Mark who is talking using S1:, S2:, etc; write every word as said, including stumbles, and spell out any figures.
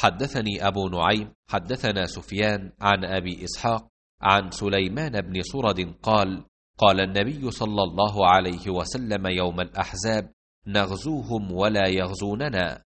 S1: حدثني أبو نعيم حدثنا سفيان عن أبي إسحاق عن سليمان بن صرد قال قال النبي صلى الله عليه وسلم يوم الأحزاب: نغزوهم ولا يغزوننا.